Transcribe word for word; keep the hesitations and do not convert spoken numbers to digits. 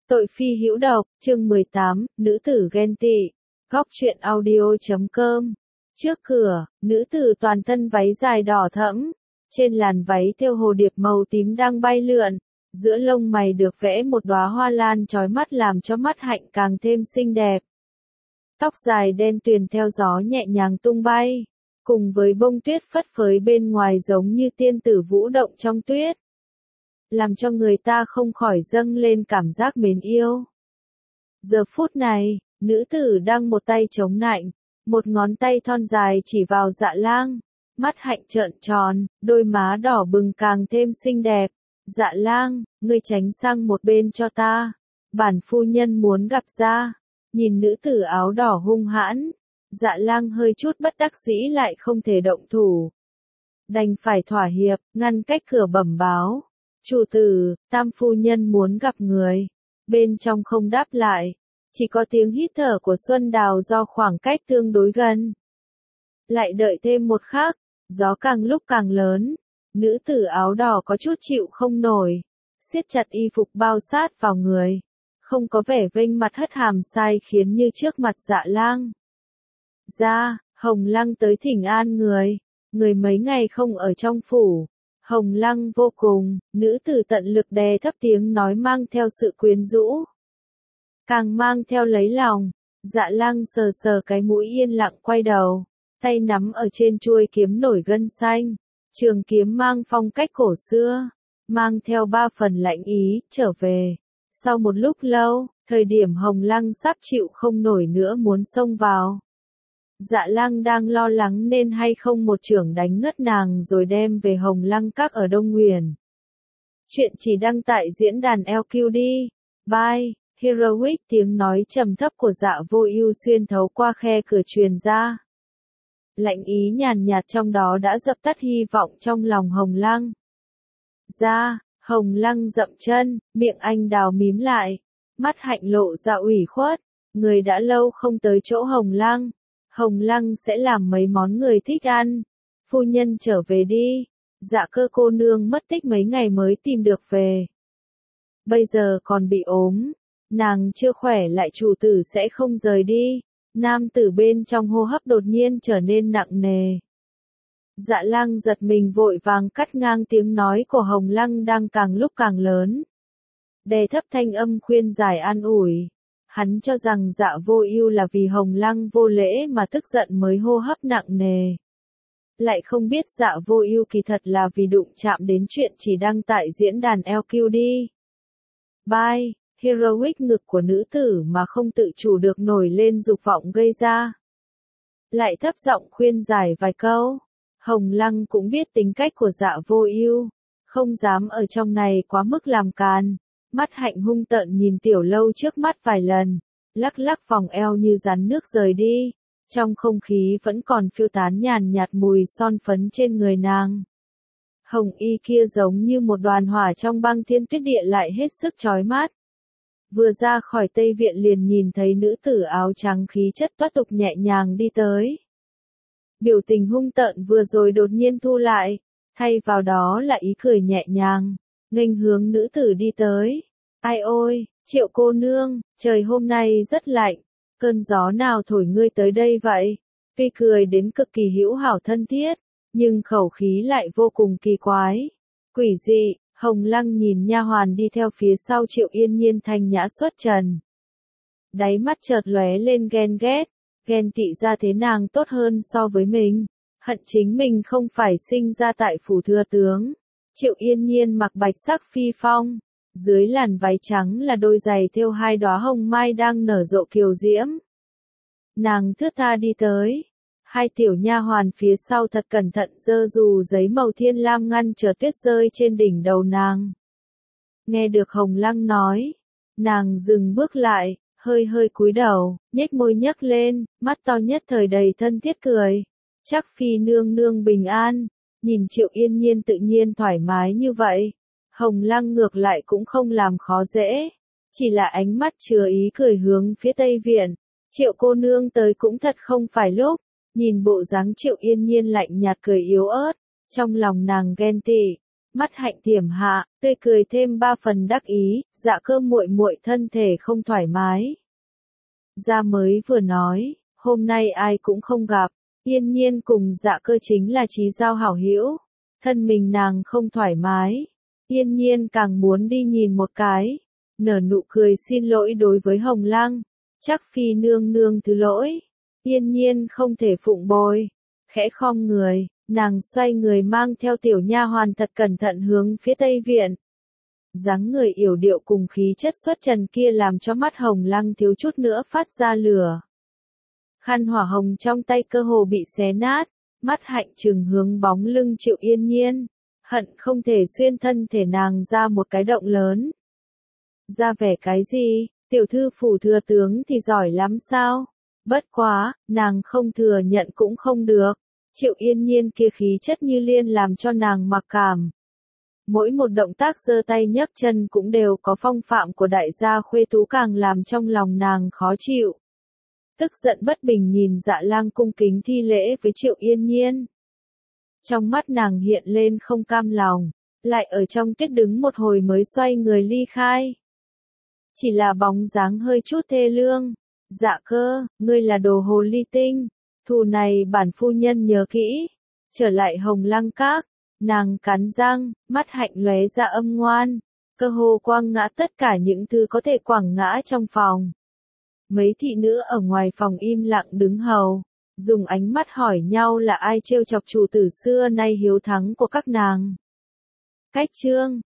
Tội phi hữu độc, chương mười tám, nữ tử ghen tị. Góc truyện audio chấm com. Trước cửa, nữ tử toàn thân váy dài đỏ thẫm, trên làn váy thêu hồ điệp màu tím đang bay lượn, giữa lông mày được vẽ một đóa hoa lan chói mắt làm cho mắt hạnh càng thêm xinh đẹp. Tóc dài đen tuyền theo gió nhẹ nhàng tung bay, cùng với bông tuyết phất phới bên ngoài giống như tiên tử vũ động trong tuyết, làm cho người ta không khỏi dâng lên cảm giác mến yêu. Giờ phút này, nữ tử đang một tay chống nạnh, một ngón tay thon dài chỉ vào Dạ Lang, mắt hạnh trợn tròn, đôi má đỏ bừng càng thêm xinh đẹp. Dạ Lang, ngươi tránh sang một bên cho ta, bản phu nhân muốn gặp ra. Nhìn nữ tử áo đỏ hung hãn, Dạ Lang hơi chút bất đắc dĩ lại không thể động thủ, đành phải thỏa hiệp, ngăn cách cửa bẩm báo. Chủ tử, tam phu nhân muốn gặp người. Bên trong không đáp lại, chỉ có tiếng hít thở của Xuân Đào do khoảng cách tương đối gần. Lại đợi thêm một khắc, gió càng lúc càng lớn, nữ tử áo đỏ có chút chịu không nổi, siết chặt y phục bao sát vào người, không có vẻ vênh mặt hất hàm sai khiến như trước mặt Dạ Lang. Ra, Hồng Lăng tới thỉnh an người, người mấy ngày không ở trong phủ. Hồng Lăng vô cùng, nữ tử tận lực đè thấp tiếng nói mang theo sự quyến rũ, càng mang theo lấy lòng. Dạ Lang sờ sờ cái mũi yên lặng quay đầu, tay nắm ở trên chuôi kiếm nổi gân xanh, trường kiếm mang phong cách cổ xưa, mang theo ba phần lạnh ý, trở về. Sau một lúc lâu, thời điểm Hồng Lăng sắp chịu không nổi nữa muốn xông vào, Dạ Lang đang lo lắng nên hay không một chưởng đánh ngất nàng rồi đem về Hồng Lăng Các ở Đông Nguyền. Chuyện chỉ đăng tại diễn đàn lờ quy đi. Bye, Heroic, tiếng nói trầm thấp của Dạ Vô Ưu xuyên thấu qua khe cửa truyền ra. Lạnh ý nhàn nhạt trong đó đã dập tắt hy vọng trong lòng Hồng Lăng. Ra, Hồng Lăng dậm chân, miệng anh đào mím lại, mắt hạnh lộ ra ủy khuất, người đã lâu không tới chỗ Hồng Lăng. Hồng Lăng sẽ làm mấy món người thích ăn. Phu nhân trở về đi. Dạ Cơ cô nương mất tích mấy ngày mới tìm được về. Bây giờ còn bị ốm, nàng chưa khỏe lại chủ tử sẽ không rời đi. Nam tử bên trong hô hấp đột nhiên trở nên nặng nề. Dạ Lang giật mình vội vàng cắt ngang tiếng nói của Hồng Lăng đang càng lúc càng lớn, đè thấp thanh âm khuyên giải an ủi. Hắn cho rằng Dạ Vô Ưu là vì Hồng Lăng vô lễ mà tức giận mới hô hấp nặng nề. Lại không biết Dạ Vô Ưu kỳ thật là vì đụng chạm đến chuyện chỉ đăng tại diễn đàn lờ quy đi. Bye, Heroic, ngực của nữ tử mà không tự chủ được nổi lên dục vọng gây ra. Lại thấp giọng khuyên giải vài câu. Hồng Lăng cũng biết tính cách của Dạ Vô Ưu, không dám ở trong này quá mức làm càn. Mắt hạnh hung tợn nhìn Tiểu Lâu trước mắt vài lần, lắc lắc vòng eo như rắn nước rời đi. Trong không khí vẫn còn phiêu tán nhàn nhạt mùi son phấn trên người nàng. Hồng y kia giống như một đoàn hỏa trong băng thiên tuyết địa lại hết sức chói mắt. Vừa ra khỏi Tây Viện liền nhìn thấy nữ tử áo trắng khí chất toát tục nhẹ nhàng đi tới. Biểu tình hung tợn vừa rồi đột nhiên thu lại, thay vào đó là ý cười nhẹ nhàng, nghênh hướng nữ tử đi tới. Ai ôi, Triệu cô nương, trời hôm nay rất lạnh, cơn gió nào thổi ngươi tới đây vậy? Tuy cười đến cực kỳ hữu hảo thân thiết, nhưng khẩu khí lại vô cùng kỳ quái. Quỷ dị, Hồng Lăng nhìn nha hoàn đi theo phía sau Triệu Yên Nhiên thanh nhã xuất trần. Đáy mắt chợt lóe lên ghen ghét, ghen tị ra thế nàng tốt hơn so với mình, hận chính mình không phải sinh ra tại phủ thừa tướng. Triệu Yên Nhiên mặc bạch sắc phi phong, dưới làn váy trắng là đôi giày thêu hai đóa hồng mai đang nở rộ kiều diễm. Nàng thướt tha đi tới, hai tiểu nha hoàn phía sau thật cẩn thận giơ dù giấy màu thiên lam ngăn trở tuyết rơi trên đỉnh đầu nàng. Nghe được Hồng Lăng nói, nàng dừng bước lại, hơi hơi cúi đầu, nhếch môi nhấc lên, mắt to nhất thời đầy thân thiết cười. Chắc phi nương nương bình an. Nhìn Triệu Yên Nhiên tự nhiên thoải mái như vậy, Hồng Lăng ngược lại cũng không làm khó dễ, chỉ là ánh mắt chứa ý cười hướng phía Tây Viện. Triệu cô nương tới cũng thật không phải lúc. Nhìn bộ dáng Triệu Yên Nhiên lạnh nhạt cười yếu ớt, trong lòng nàng ghen tị, Mắt Hạnh thiểm hạ, tươi cười thêm ba phần đắc ý, Dạ Cơ muội muội thân thể không thoải mái. Gia mới vừa nói, hôm nay ai cũng không gặp, Yên Nhiên cùng Dạ Cơ chính là chí giao hảo hữu, thân mình nàng không thoải mái, Yên Nhiên càng muốn đi nhìn một cái, nở nụ cười xin lỗi đối với Hồng Lăng, chắc phi nương nương thứ lỗi, Yên Nhiên không thể phụng bồi, khẽ khom người, nàng xoay người mang theo tiểu nha hoàn thật cẩn thận hướng phía Tây Viện. Dáng người yểu điệu cùng khí chất xuất trần kia làm cho mắt Hồng Lăng thiếu chút nữa phát ra lửa. Khăn hỏa hồng trong tay cơ hồ bị xé nát, mắt Hạnh trừng hướng bóng lưng Triệu Yên Nhiên, hận không thể xuyên thân thể nàng ra một cái động lớn. Ra vẻ cái gì, tiểu thư phủ thừa tướng thì giỏi lắm sao? Bất quá, nàng không thừa nhận cũng không được. Triệu Yên Nhiên kia khí chất như liên làm cho nàng mặc cảm. Mỗi một động tác giơ tay nhấc chân cũng đều có phong phạm của đại gia khuê tú càng làm trong lòng nàng khó chịu. Tức giận bất bình nhìn Dạ Lang cung kính thi lễ với Triệu Yên Nhiên. Trong mắt nàng hiện lên không cam lòng, lại ở trong tiết đứng một hồi mới xoay người ly khai. Chỉ là bóng dáng hơi chút thê lương. Dạ Cơ, ngươi là đồ hồ ly tinh, thù này bản phu nhân nhớ kỹ. Trở lại Hồng Lăng Các, nàng cắn răng, mắt Hạnh lóe ra âm ngoan, cơ hồ quăng ngã tất cả những thứ có thể quẳng ngã trong phòng. Mấy thị nữ ở ngoài phòng im lặng đứng hầu, dùng ánh mắt hỏi nhau là ai trêu chọc chủ tử xưa nay hiếu thắng của các nàng. Cách chương